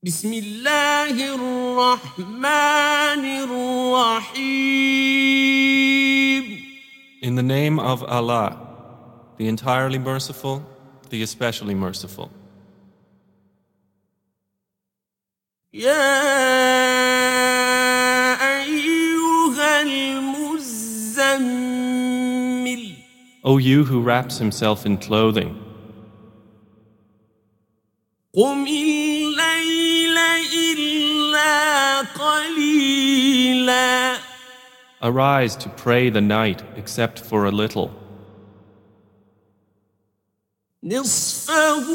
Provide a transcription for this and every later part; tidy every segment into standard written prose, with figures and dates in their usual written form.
بسم الله الرحمن الرحيم. In the name of Allah, the entirely merciful, the especially merciful. يا أيها المزمل. O you who wraps himself in clothing, قم الليل إلا قليلا. arise to pray the night except for a little. نصفه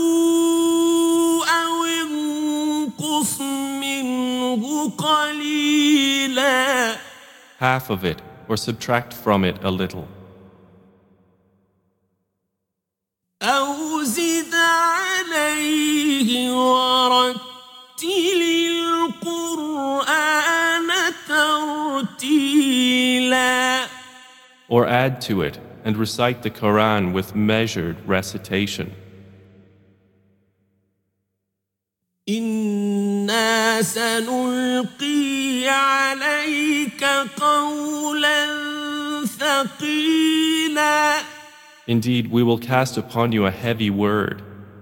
أو انقص منه قليلا. Half of it, or subtract from it a little. أو زد عليه ورتل القرآن ترتيلا. Or add to it and recite the Quran with measured recitation. إنا سنلقي عليك قولا ثقيلا. Indeed, we will cast upon you a heavy word.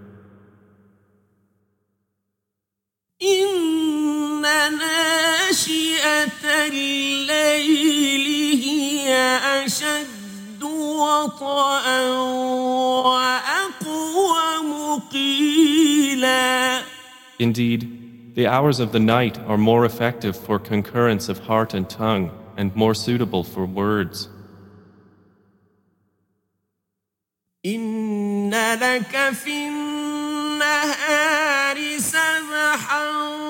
إن ناشئة الليل هي أشد وطئا وأقوم قيلا. Indeed, the hours of the night are more effective for concurrence of heart and tongue and more suitable for words. إن لك في النهار سبحا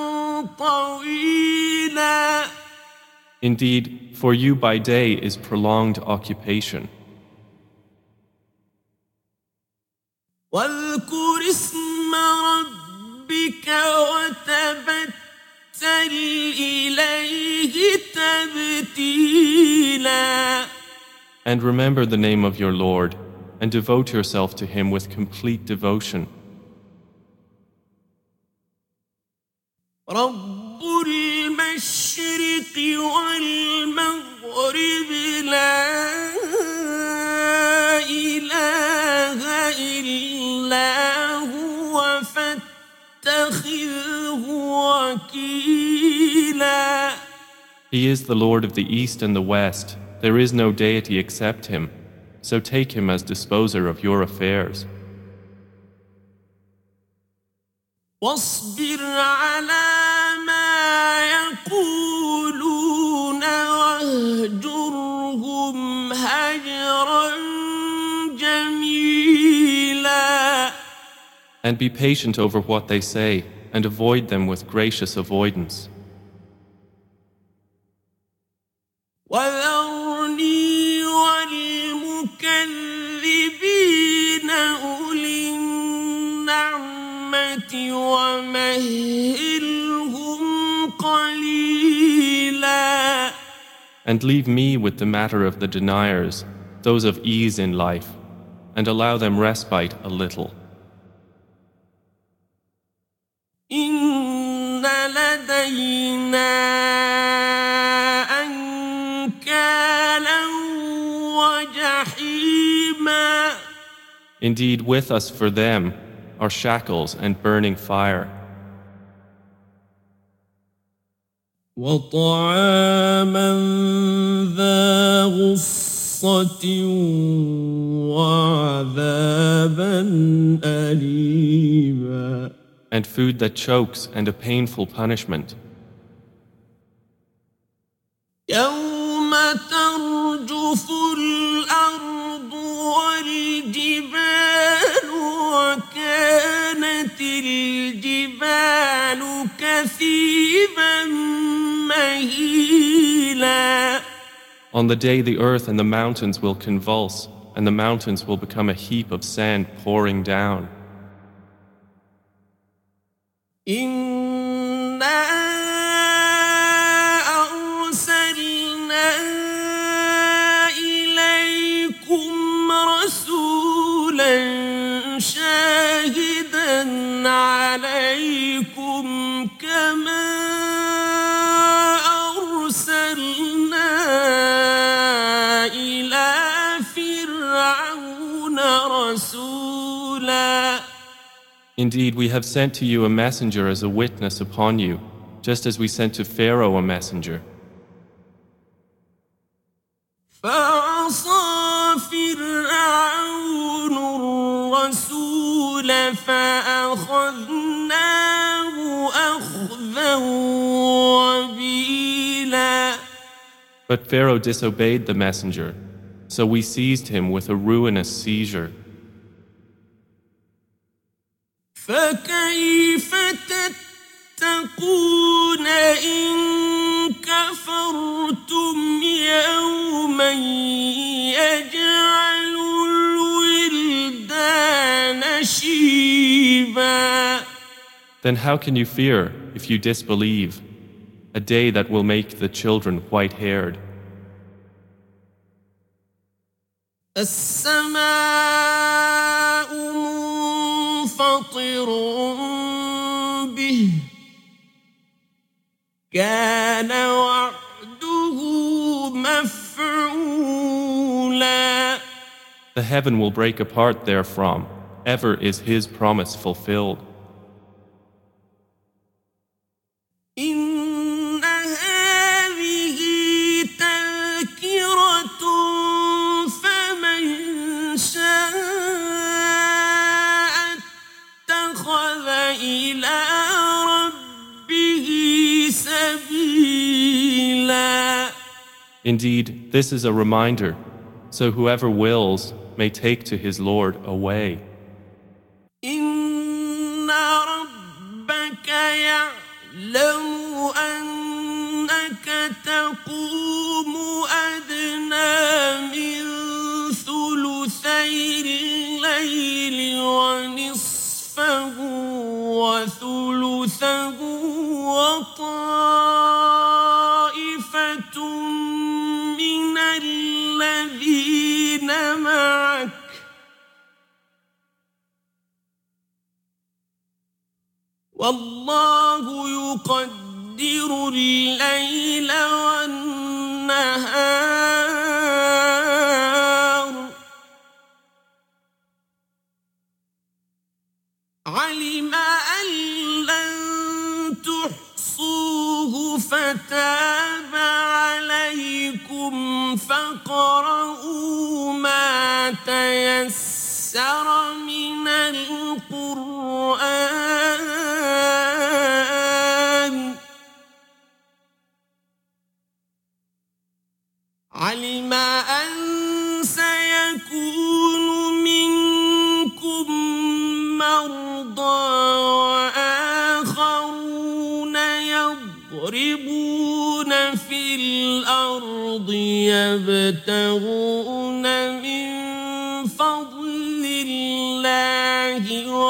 طويلا. Indeed, for you by day is prolonged occupation. واذكر اسم ربك وتبتل إليه تبتيلا. And remember the name of your Lord, and devote yourself to Him with complete devotion. رب المشرق والمغرب لا إله إلا هو فاتخذه وكيلا. He is the Lord of the East and the West. There is no deity except Him. So take Him as disposer of your affairs. واصبر على ما يقولون واهجرهم هجرا جميلا. And be patient over what they say, and avoid them with gracious avoidance. وذرني والمكذبين أولي النعمة ومهلهم قليلا. And leave me with the matter of the deniers, those of ease in life, and allow them respite a little. إن لدينا أنكالا وجحيما. Indeed, with us for them are shackles and burning fire, وطعاما ذا غصة وعذابا أليما. and food that chokes and a painful punishment. يوم ترجف الأرض والجبال وكانت الجبال كثيبا مهيلا. On the day the earth and the mountains will convulse, and the mountains will become a heap of sand pouring down. إنا أرسلنا إليكم رسولا شاهدا عليكم كما أرسلنا إلى فرعون رسولا. Indeed, we have sent to you a messenger as a witness upon you, just as we sent to Pharaoh a messenger. فعصى فرعون الرسول فأخذناه أخذا وبيلا. But Pharaoh disobeyed the messenger, so we seized him with a ruinous seizure. فكيف تتقون إن كفرتم يوما يجعل الولدان شيبا. Then how can you fear if you disbelieve, a day that will make the children white-haired? السماء منفطر به كان وعده مفعولا. The heaven will break apart therefrom. Ever is his promise fulfilled. إن هذه تذكرة فمن شاء اتخذ إلى ربه سبيلا. Indeed, this is a reminder, so whoever wills may take to his Lord a way. إن ربك يعلم أنك تقوم أدنى من ثلثي الليل ونصفه وثلثه وطائفة من الذين معك والله يقدر الليل والنهار. علم أن لن تحصوه فتاب عليكم فاقرؤوا ما تيسر من القرآن. علم أن سيكون منكم مرضى وآخرون يضربون في الأرض يبتغون من فضل الله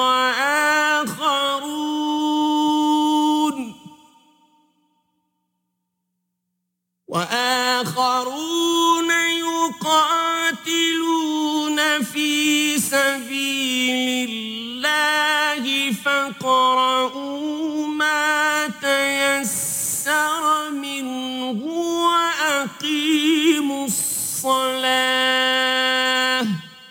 وآخرون يقاتلون في سبيل الله فاقرؤوا ما تيسر منه وأقيموا الصلاة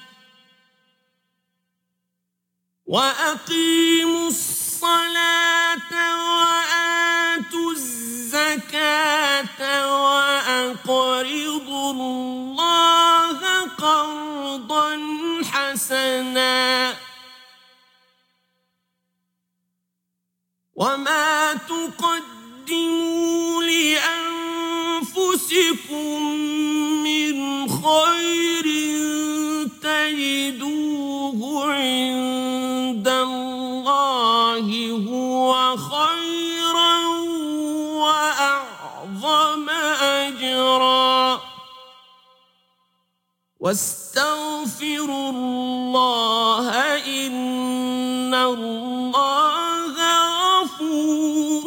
وآتوا الزكاة وأقرضوا الله قرضا حسنا. وما تقدموا لأنفسكم من خير تجدوه عند الله هو خيرا وأعظم أجرا. واستغفروا الله إن الله غفور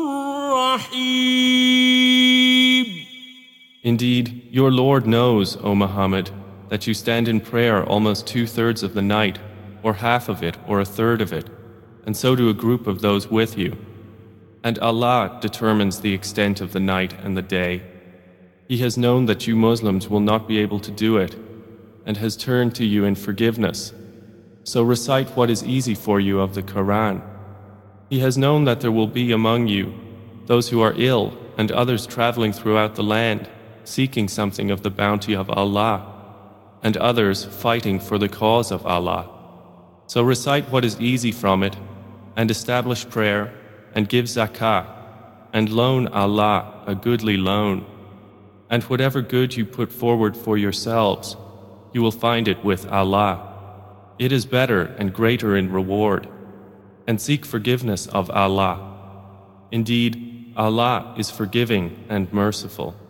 رحيم. Indeed, your Lord knows, O Muhammad, that you stand in prayer almost 2/3 of the night, or half of it, or 1/3 of it, and so do a group of those with you. And Allah determines the extent of the night and the day. He has known that you Muslims will not be able to do it, and has turned to you in forgiveness. So recite what is easy for you of the Quran. He has known that there will be among you those who are ill and others traveling throughout the land, seeking something of the bounty of Allah, and others fighting for the cause of Allah. So recite what is easy from it, and establish prayer, and give zakah, and loan Allah a goodly loan. And whatever good you put forward for yourselves, you will find it with Allah. It is better and greater in reward. And seek forgiveness of Allah. Indeed, Allah is forgiving and merciful.